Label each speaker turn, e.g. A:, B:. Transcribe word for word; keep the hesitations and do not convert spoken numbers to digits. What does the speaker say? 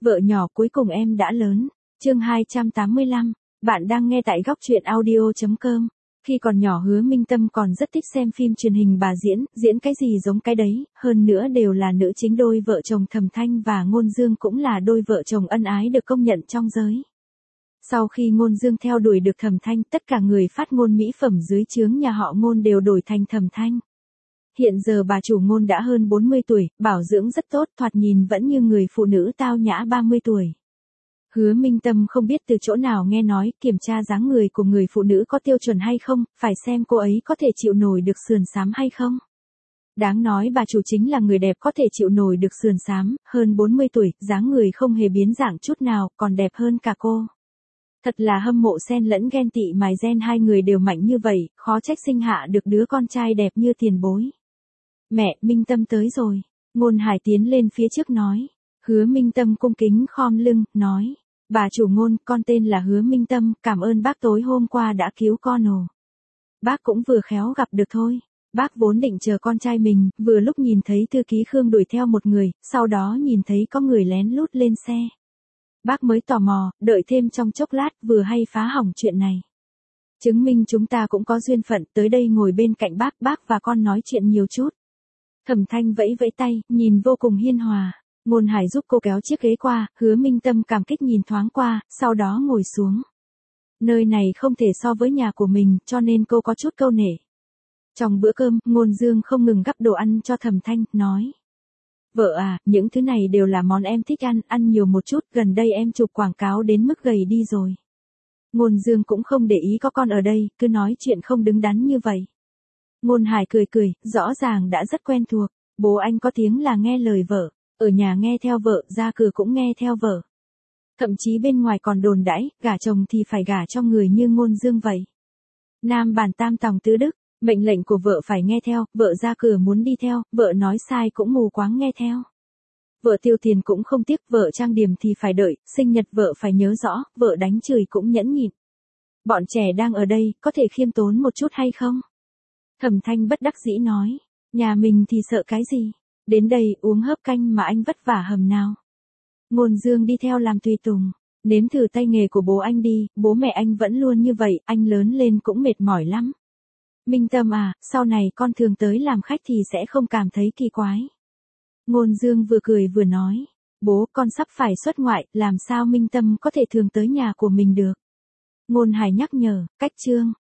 A: Vợ nhỏ cuối cùng em đã lớn. Chương hai trăm tám mươi lăm. Bạn đang nghe tại góc truyện audio chấm com. Khi còn nhỏ Hứa Minh Tâm còn rất thích xem phim truyền hình bà diễn, diễn cái gì giống cái đấy, hơn nữa đều là nữ chính. Đôi vợ chồng Thẩm Thanh và Ngôn Dương cũng là đôi vợ chồng ân ái được công nhận trong giới. Sau khi Ngôn Dương theo đuổi được Thẩm Thanh, tất cả người phát ngôn mỹ phẩm dưới trướng nhà họ Ngôn đều đổi thành Thẩm Thanh. Hiện giờ bà chủ Ngôn đã hơn bốn mươi tuổi, bảo dưỡng rất tốt, thoạt nhìn vẫn như người phụ nữ tao nhã ba mươi tuổi. Hứa Minh Tâm không biết từ chỗ nào nghe nói, kiểm tra dáng người của người phụ nữ có tiêu chuẩn hay không, phải xem cô ấy có thể chịu nổi được sườn xám hay không. Đáng nói bà chủ chính là người đẹp có thể chịu nổi được sườn xám, hơn bốn mươi tuổi, dáng người không hề biến dạng chút nào, còn đẹp hơn cả cô. Thật là hâm mộ xen lẫn ghen tị mài gen, hai người đều mạnh như vậy, khó trách sinh hạ được đứa con trai đẹp như tiền bối. Mẹ, Minh Tâm tới rồi. Ngôn Hải tiến lên phía trước nói. Hứa Minh Tâm cung kính khom lưng, nói. Bà chủ Ngôn, con tên là Hứa Minh Tâm, cảm ơn bác tối hôm qua đã cứu con ồ. Bác cũng vừa khéo gặp được thôi. Bác vốn định chờ con trai mình, vừa lúc nhìn thấy thư ký Khương đuổi theo một người, sau đó nhìn thấy có người lén lút lên xe. Bác mới tò mò, đợi thêm trong chốc lát, vừa hay phá hỏng chuyện này. Chứng minh chúng ta cũng có duyên phận, tới đây ngồi bên cạnh bác, bác và con nói chuyện nhiều chút. Thẩm Thanh vẫy vẫy tay, nhìn vô cùng hiền hòa. Ngôn Hải giúp cô kéo chiếc ghế qua, Hứa Minh Tâm cảm kích nhìn thoáng qua, sau đó ngồi xuống. Nơi này không thể so với nhà của mình, cho nên cô có chút câu nể. Trong bữa cơm, Ngôn Dương không ngừng gắp đồ ăn cho Thẩm Thanh, nói. Vợ à, những thứ này đều là món em thích ăn, ăn nhiều một chút, gần đây em chụp quảng cáo đến mức gầy đi rồi. Ngôn Dương cũng không để ý có con ở đây, cứ nói chuyện không đứng đắn như vậy. Ngôn Hải cười cười, rõ ràng đã rất quen thuộc, bố anh có tiếng là nghe lời vợ, ở nhà nghe theo vợ, ra cửa cũng nghe theo vợ. Thậm chí bên ngoài còn đồn đãi, gả chồng thì phải gả cho người như Ngôn Dương vậy. Nam bản tam tòng tứ đức, mệnh lệnh của vợ phải nghe theo, vợ ra cửa muốn đi theo, vợ nói sai cũng mù quáng nghe theo. Vợ tiêu tiền cũng không tiếc, vợ trang điểm thì phải đợi, sinh nhật vợ phải nhớ rõ, vợ đánh chửi cũng nhẫn nhịn. Bọn trẻ đang ở đây, có thể khiêm tốn một chút hay không? Thẩm Thanh bất đắc dĩ nói, nhà mình thì sợ cái gì? Đến đây uống hớp canh mà anh vất vả hầm nào. Ngôn Dương đi theo làm tùy tùng, nếm thử tay nghề của bố anh đi, bố mẹ anh vẫn luôn như vậy, anh lớn lên cũng mệt mỏi lắm. Minh Tâm à, sau này con thường tới làm khách thì sẽ không cảm thấy kỳ quái. Ngôn Dương vừa cười vừa nói, bố con sắp phải xuất ngoại, làm sao Minh Tâm có thể thường tới nhà của mình được. Ngôn Hải nhắc nhở, cách chương.